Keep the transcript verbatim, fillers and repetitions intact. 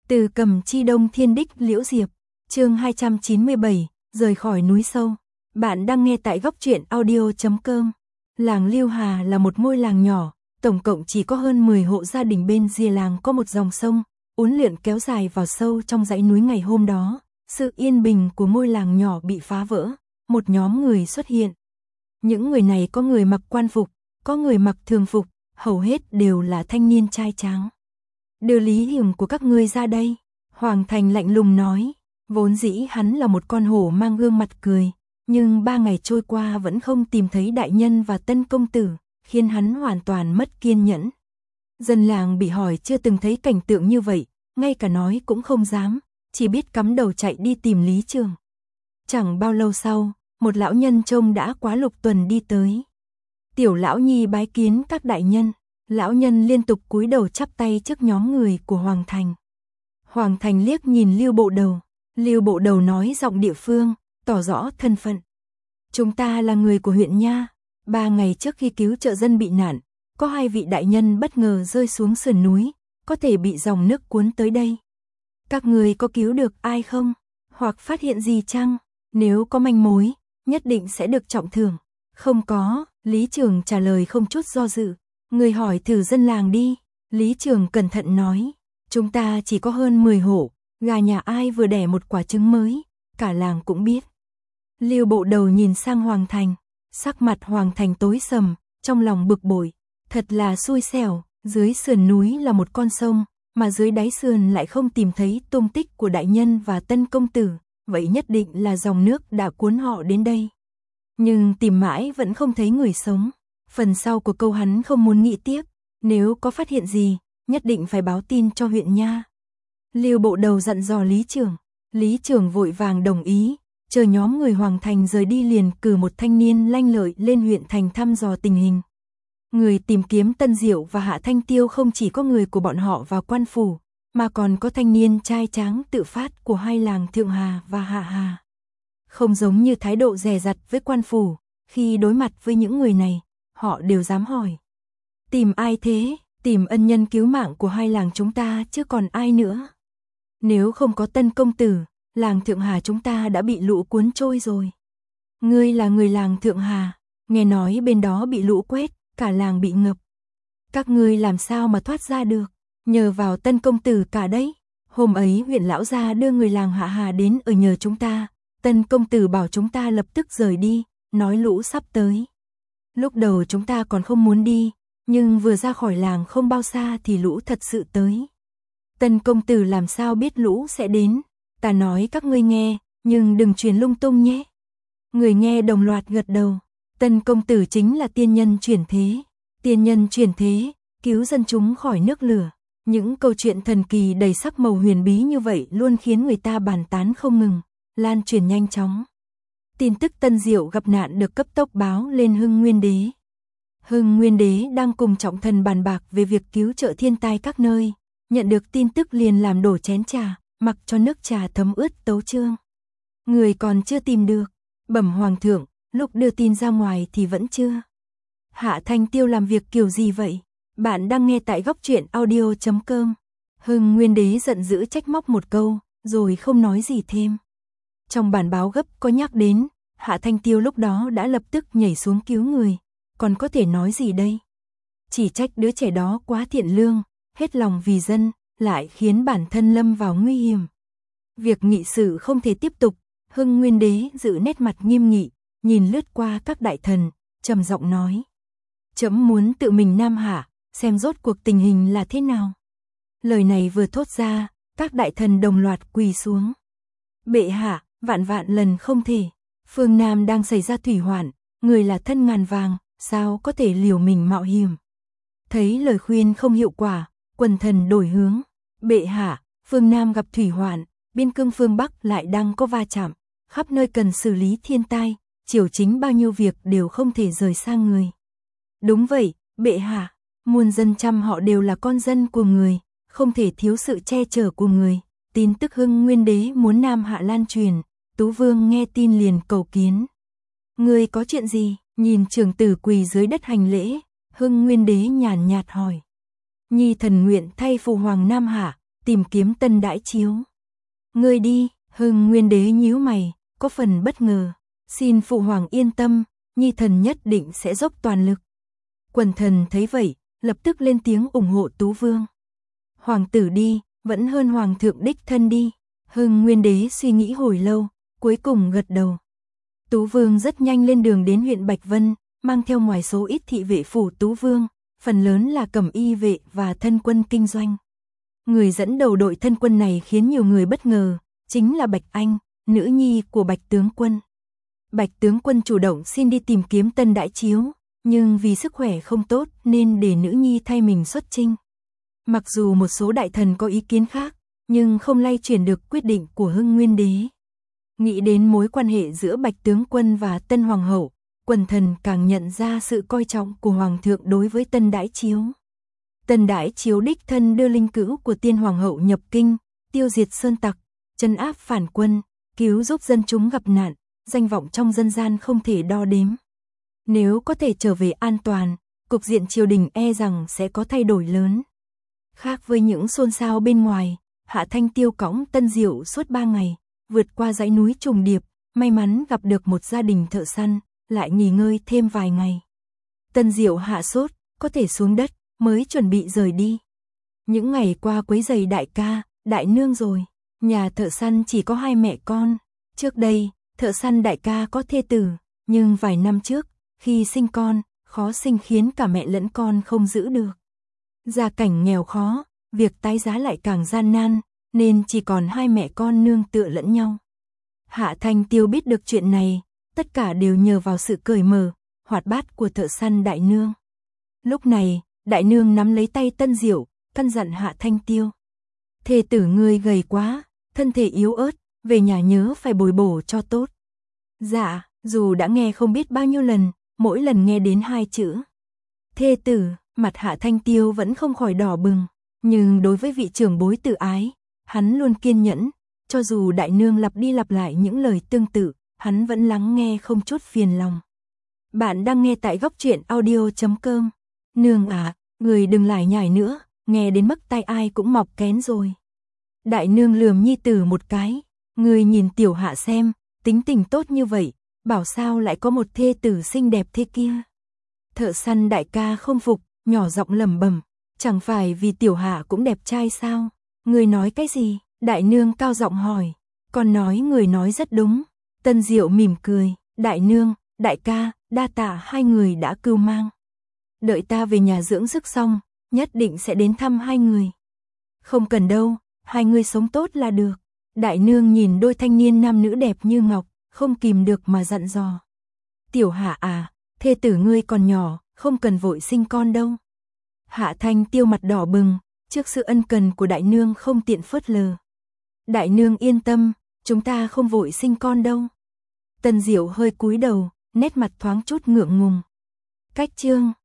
Từ Cầm Chi Đông Thiên Đích Liễu Diệp, chương hai trăm chín mươi bảy, rời khỏi núi sâu. Bạn đang nghe tại góc truyện audio chấm com. Làng Lưu Hà là một ngôi làng nhỏ, tổng cộng chỉ có hơn mười hộ gia đình. Bên rìa làng có một dòng sông, uốn lượn kéo dài vào sâu trong dãy núi. Ngày hôm đó, sự yên bình của ngôi làng nhỏ bị phá vỡ, một nhóm người xuất hiện. Những người này có người mặc quan phục, có người mặc thường phục, hầu hết đều là thanh niên trai tráng. Đưa Lý Hiểm của các ngươi ra đây, Hoàng Thành lạnh lùng nói. Vốn dĩ hắn là một con hổ mang gương mặt cười, nhưng ba ngày trôi qua vẫn không tìm thấy đại nhân và tân công tử, khiến hắn hoàn toàn mất kiên nhẫn. Dân làng bị hỏi chưa từng thấy cảnh tượng như vậy, ngay cả nói cũng không dám, chỉ biết cắm đầu chạy đi tìm Lý Trường. Chẳng bao lâu sau, một lão nhân trông đã quá lục tuần đi tới. Tiểu lão nhi bái kiến các đại nhân. Lão nhân liên tục cúi đầu chắp tay trước nhóm người của Hoàng Thành. Hoàng Thành liếc nhìn Lưu Bộ Đầu. Lưu Bộ Đầu nói giọng địa phương, tỏ rõ thân phận. Chúng ta là người của huyện Nha. Ba ngày trước khi cứu trợ dân bị nạn, có hai vị đại nhân bất ngờ rơi xuống sườn núi, có thể bị dòng nước cuốn tới đây. Các người có cứu được ai không? Hoặc phát hiện gì chăng? Nếu có manh mối, nhất định sẽ được trọng thưởng. Không có, Lý Trường trả lời không chút do dự. Người hỏi thử dân làng đi. Lý Trường cẩn thận nói. Chúng ta chỉ có hơn mười hộ, gà nhà ai vừa đẻ một quả trứng mới, cả làng cũng biết. Lưu Bộ Đầu nhìn sang Hoàng Thành, sắc mặt Hoàng Thành tối sầm, trong lòng bực bội. Thật là xui xẻo, dưới sườn núi là một con sông, mà dưới đáy sườn lại không tìm thấy tung tích của đại nhân và tân công tử, vậy nhất định là dòng nước đã cuốn họ đến đây. Nhưng tìm mãi vẫn không thấy người sống. Phần sau của câu hắn không muốn nghĩ tiếp, nếu có phát hiện gì, nhất định phải báo tin cho huyện Nha. Lưu Bộ Đầu dặn dò Lý Trường. Lý Trường vội vàng đồng ý, chờ nhóm người Hoàng Thành rời đi liền cử một thanh niên lanh lợi lên huyện thành thăm dò tình hình. Người tìm kiếm Tân Diệu và Hạ Thanh Tiêu không chỉ có người của bọn họ vào quan phủ, mà còn có thanh niên trai tráng tự phát của hai làng Thượng Hà và Hạ Hà. Không giống như thái độ dè dặt với quan phủ, khi đối mặt với những người này, họ đều dám hỏi. Tìm ai thế? Tìm ân nhân cứu mạng của hai làng chúng ta chứ còn ai nữa. Nếu không có tân công tử, làng Thượng Hà chúng ta đã bị lũ cuốn trôi rồi. Ngươi là người làng Thượng Hà, nghe nói bên đó bị lũ quét, cả làng bị ngập. Các ngươi làm sao mà thoát ra được? Nhờ vào tân công tử cả đấy. Hôm ấy huyện lão gia đưa người làng Hạ Hà đến ở nhờ chúng ta. Tân công tử bảo chúng ta lập tức rời đi, nói lũ sắp tới. Lúc đầu chúng ta còn không muốn đi, nhưng vừa ra khỏi làng không bao xa thì lũ thật sự tới. Tân công tử làm sao biết lũ sẽ đến? Ta nói các ngươi nghe, nhưng đừng truyền lung tung nhé. Người nghe đồng loạt gật đầu. Tân công tử chính là tiên nhân chuyển thế. Tiên nhân chuyển thế, cứu dân chúng khỏi nước lửa. Những câu chuyện thần kỳ đầy sắc màu huyền bí như vậy luôn khiến người ta bàn tán không ngừng, lan truyền nhanh chóng. Tin tức Tân Diệu gặp nạn được cấp tốc báo lên Hưng Nguyên Đế. Hưng Nguyên Đế đang cùng trọng thần bàn bạc về việc cứu trợ thiên tai các nơi, nhận được tin tức liền làm đổ chén trà, mặc cho nước trà thấm ướt tấu chương. Người còn chưa tìm được, bẩm hoàng thượng, lúc đưa tin ra ngoài thì vẫn chưa. Hạ Thanh Tiêu làm việc kiểu gì vậy? Bạn đang nghe tại góc truyện audio chấm com. Hưng Nguyên Đế giận dữ trách móc một câu, rồi không nói gì thêm. Trong bản báo gấp có nhắc đến, Hạ Thanh Tiêu lúc đó đã lập tức nhảy xuống cứu người, còn có thể nói gì đây? Chỉ trách đứa trẻ đó quá thiện lương, hết lòng vì dân, lại khiến bản thân lâm vào nguy hiểm. Việc nghị sự không thể tiếp tục, Hưng Nguyên Đế giữ nét mặt nghiêm nghị, nhìn lướt qua các đại thần, trầm giọng nói. Trẫm muốn tự mình Nam Hạ, xem rốt cuộc tình hình là thế nào. Lời này vừa thốt ra, các đại thần đồng loạt quỳ xuống. Bệ hạ, vạn vạn lần không thể. Phương Nam đang xảy ra thủy hoạn, người là thân ngàn vàng, sao có thể liều mình mạo hiểm. Thấy lời khuyên không hiệu quả, quần thần đổi hướng. Bệ hạ, phương Nam gặp thủy hoạn, biên cương phương Bắc lại đang có va chạm, khắp nơi cần xử lý thiên tai, triều chính bao nhiêu việc đều không thể rời xa người. Đúng vậy, bệ hạ, muôn dân trăm họ đều là con dân của người, không thể thiếu sự che chở của người. Tin tức Hưng Nguyên Đế muốn Nam Hạ lan truyền, Tú Vương nghe tin liền cầu kiến. Người có chuyện gì? Nhìn trưởng tử quỳ dưới đất hành lễ, Hưng Nguyên Đế nhàn nhạt hỏi. Nhi thần nguyện thay phụ hoàng Nam Hạ, tìm kiếm tân đãi chiếu. Ngươi đi, Hưng Nguyên Đế nhíu mày, có phần bất ngờ. Xin phụ hoàng yên tâm, nhi thần nhất định sẽ dốc toàn lực. Quần thần thấy vậy, lập tức lên tiếng ủng hộ Tú Vương. Hoàng tử đi, vẫn hơn hoàng thượng đích thân đi. Hưng Nguyên Đế suy nghĩ hồi lâu, cuối cùng gật đầu. Tú Vương rất nhanh lên đường đến huyện Bạch Vân, mang theo ngoài số ít thị vệ phủ Tú Vương, phần lớn là cẩm y vệ và thân quân kinh doanh. Người dẫn đầu đội thân quân này khiến nhiều người bất ngờ, chính là Bạch Anh, nữ nhi của Bạch tướng quân. Bạch tướng quân chủ động xin đi tìm kiếm tân đãi chiếu, nhưng vì sức khỏe không tốt nên để nữ nhi thay mình xuất chinh. Mặc dù một số đại thần có ý kiến khác, nhưng không lay chuyển được quyết định của Hưng Nguyên Đế. Nghĩ đến mối quan hệ giữa Bạch tướng quân và tân hoàng hậu, quần thần càng nhận ra sự coi trọng của hoàng thượng đối với tân đãi chiếu. Tân đãi chiếu đích thân đưa linh cữu của tiên hoàng hậu nhập kinh, tiêu diệt sơn tặc, trấn áp phản quân, cứu giúp dân chúng gặp nạn, danh vọng trong dân gian không thể đo đếm. Nếu có thể trở về an toàn, cục diện triều đình e rằng sẽ có thay đổi lớn. Khác với những xôn xao bên ngoài, Hạ Thanh Tiêu cõng Tân Diệu suốt ba ngày, vượt qua dãy núi trùng điệp, may mắn gặp được một gia đình thợ săn, lại nghỉ ngơi thêm vài ngày. Tân Diệu hạ sốt, có thể xuống đất, mới chuẩn bị rời đi. Những ngày qua quấy rầy đại ca, đại nương rồi, nhà thợ săn chỉ có hai mẹ con. Trước đây, thợ săn đại ca có thê tử, nhưng vài năm trước, khi sinh con, khó sinh khiến cả mẹ lẫn con không giữ được. Gia cảnh nghèo khó, việc tái giá lại càng gian nan, nên chỉ còn hai mẹ con nương tựa lẫn nhau. Hạ Thanh Tiêu biết được chuyện này, tất cả đều nhờ vào sự cởi mở, hoạt bát của thợ săn đại nương. Lúc này, đại nương nắm lấy tay Tân Diệu, căn dặn Hạ Thanh Tiêu. Thê tử ngươi gầy quá, thân thể yếu ớt, về nhà nhớ phải bồi bổ cho tốt. Dạ, dù đã nghe không biết bao nhiêu lần, mỗi lần nghe đến hai chữ thê tử, mặt Hạ Thanh Tiêu vẫn không khỏi đỏ bừng, nhưng đối với vị trưởng bối tự ái, hắn luôn kiên nhẫn, cho dù đại nương lặp đi lặp lại những lời tương tự, hắn vẫn lắng nghe không chút phiền lòng. Bạn đang nghe tại góc truyện audio chấm com. Nương à, người đừng lải nhải nữa, nghe đến mức tai ai cũng mọc kén rồi. Đại nương lườm nhi tử một cái, người nhìn tiểu Hạ xem, tính tình tốt như vậy, bảo sao lại có một thê tử xinh đẹp thế kia. Thợ săn đại ca không phục, nhỏ giọng lẩm bẩm, chẳng phải vì tiểu Hạ cũng đẹp trai sao? Người nói cái gì? Đại nương cao giọng hỏi. Con nói người nói rất đúng. Tân Diệu mỉm cười, đại nương, đại ca, đa tạ hai người đã cưu mang. Đợi ta về nhà dưỡng sức xong, nhất định sẽ đến thăm hai người. Không cần đâu, hai người sống tốt là được. Đại nương nhìn đôi thanh niên nam nữ đẹp như ngọc, không kìm được mà dặn dò. Tiểu Hạ à, thê tử ngươi còn nhỏ, không cần vội sinh con đâu. Hạ Thanh Tiêu mặt đỏ bừng, trước sự ân cần của đại nương không tiện phớt lờ. Đại nương yên tâm, chúng ta không vội sinh con đâu. Tân Diệu hơi cúi đầu, nét mặt thoáng chút ngượng ngùng. Cách chương